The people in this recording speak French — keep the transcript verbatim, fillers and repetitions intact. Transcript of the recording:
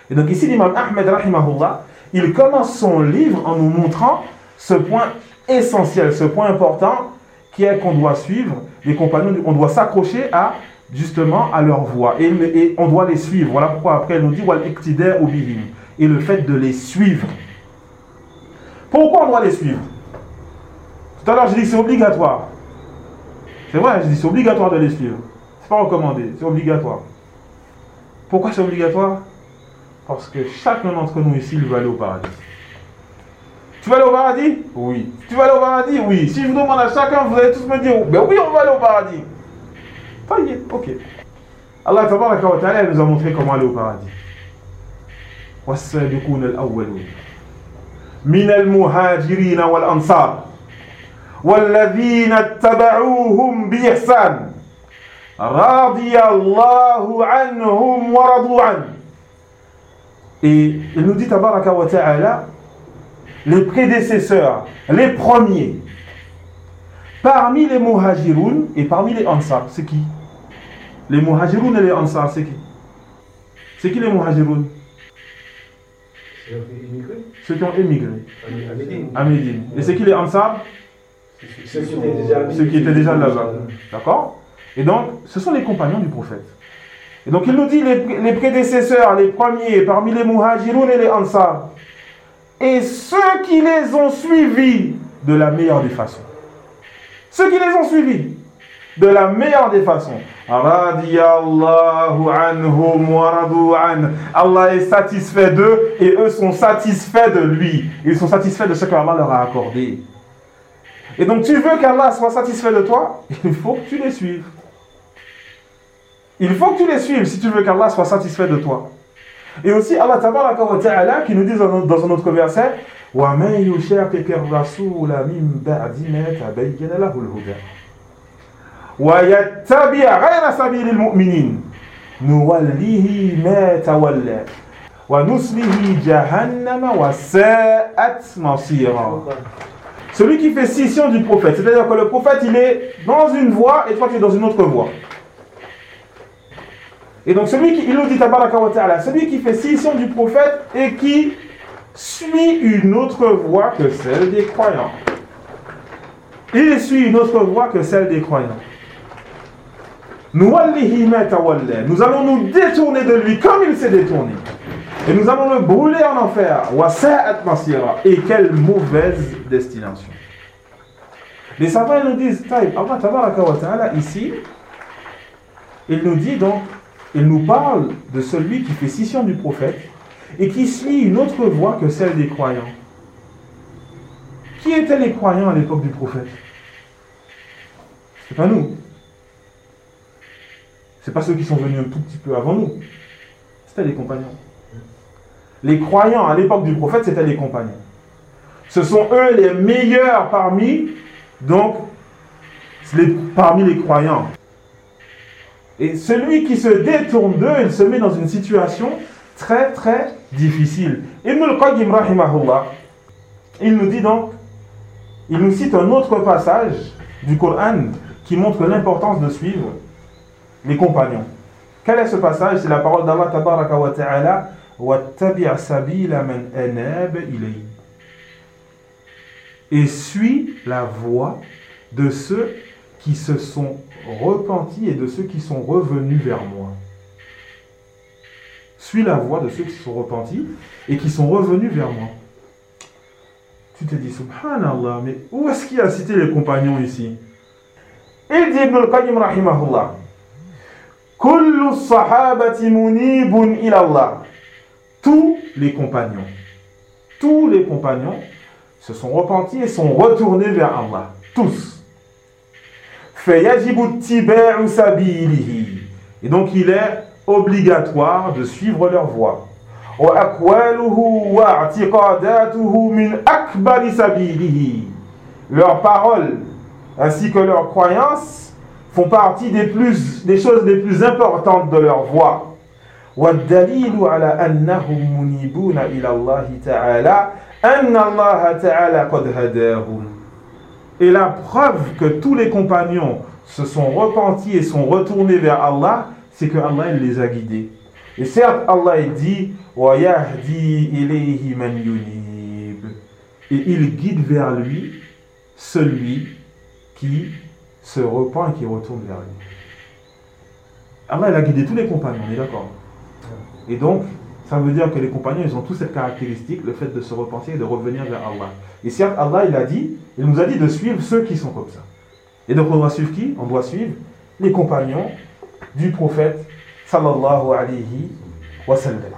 Et donc ici, l'imam Ahmed, rahimahullah, il commence son livre en nous montrant ce point essentiel, ce point important, qui est qu'on doit suivre les compagnons, on doit s'accrocher à, justement, à leur voie. Et, et on doit les suivre. Voilà pourquoi après, elle nous dit, wal iqtida bihim. Et le fait de les suivre. Pourquoi on doit les suivre? Tout à l'heure, j'ai dit que c'est obligatoire. C'est vrai, j'ai dit c'est obligatoire de les suivre. C'est pas recommandé, c'est obligatoire. Pourquoi c'est obligatoire? Parce que chacun d'entre nous ici, il veut aller au paradis. Tu vas aller au paradis? Oui. Tu vas aller au paradis? Oui. Si je vous demande à chacun, vous allez tous me dire, ben oui, on va aller au paradis. Ça y est, ok. Allah tabaraka wa ta'ala nous a montré comment aller au paradis. والسابقون الأولون من المهاجرين والأنصار والذين اتبعوهم بإحسان رضي الله عنهم ورضوا عنه. Et il nous dit tabaraka wa ta'ala, les prédécesseurs, les premiers, parmi les muhajiroun et parmi les ansar, c'est qui? Les muhajiroun et les ansar, c'est qui? C'est qui les muhajiroun? Ceux qui ont émigré à Médine. Et c'est qui les ansar? Ceux qui étaient déjà, Ceux qui étaient déjà là-bas. D'accord? Et donc, ce sont les compagnons du prophète. Et donc, il nous dit les, les prédécesseurs, les premiers, parmi les muhajiroun et les ansar, et ceux qui les ont suivis de la meilleure des façons. Ceux qui les ont suivis de la meilleure des façons. Radiyallahu anhum wa radu an. Allah est satisfait d'eux et eux sont satisfaits de lui. Ils sont satisfaits de ce qu'Allah leur a accordé. Et donc tu veux qu'Allah soit satisfait de toi, il faut que tu les suives. Il faut que tu les suives si tu veux qu'Allah soit satisfait de toi. Et aussi Allah tabaraka wa ta'ala qui nous dit dans un autre verset, wa man yushaqiqi ar-rasul min ba'di ma tabayyana lahu al-huda wa yattabi' ghayra sabili al-mu'minin nuwallihi ma tawalla wa nuslihi jahannama wa sa'at masira. Celui qui fait scission du prophète, c'est-à-dire que le prophète il est dans une voie et toi tu es dans une autre voie. Et donc celui qui, il nous dit tabaraka wa ta'ala, celui qui fait scission du prophète et qui suit une autre voie que celle des croyants. Il suit une autre voie que celle des croyants. Nous allons nous détourner de lui comme il s'est détourné. Et nous allons le brûler en enfer. Et quelle mauvaise destination. Les savants nous disent, Allah tabaraka wa ta'ala ici, il nous dit donc, il nous parle de celui qui fait scission du prophète et qui suit une autre voie que celle des croyants. Qui étaient les croyants à l'époque du prophète? C'est pas nous. C'est pas ceux qui sont venus un tout petit peu avant nous. C'était les compagnons. Les croyants à l'époque du prophète, c'était les compagnons. Ce sont eux les meilleurs parmi, donc, les, parmi les croyants. Et celui qui se détourne d'eux, il se met dans une situation très très difficile. Ibn al-Qayyim rahimahullah, il nous dit donc, il nous cite un autre passage du Coran qui montre l'importance de suivre les compagnons. Quel est ce passage? C'est la parole d'Allah tabaraka wa ta'ala, wattabi' sabila man anaba ilay. Et suis la voie de ceux qui se sont repentis et de ceux qui sont revenus vers moi. Suis la voie de ceux qui se sont repentis et qui sont revenus vers moi. Tu te dis, subhanallah, mais où est-ce qu'il a cité les compagnons ici? Il dit Ibn al-Qayyim rahimahullah, kullu sahabati munibun ila Allah. Tous les compagnons, tous les compagnons se sont repentis et sont retournés vers Allah. Tous. Et donc il est obligatoire de suivre leur voie. Leurs paroles ainsi que leurs croyances font partie des, plus, des choses les plus importantes de leur voie. Et la preuve que tous les compagnons se sont repentis et sont retournés vers Allah, c'est que Allah il les a guidés. Et certes, Allah il dit wa yahdi ilayhi man yunib. Et il guide vers lui celui qui se repent et qui retourne vers lui. Allah il a guidé tous les compagnons, on est d'accord. Et donc, ça veut dire que les compagnons, ils ont tous cette caractéristique, le fait de se repentir et de revenir vers Allah. Et certes, Allah, il a dit, il nous a dit de suivre ceux qui sont comme ça. Et donc, on doit suivre qui? On doit suivre les compagnons du prophète, sallallahu alayhi wa sallam.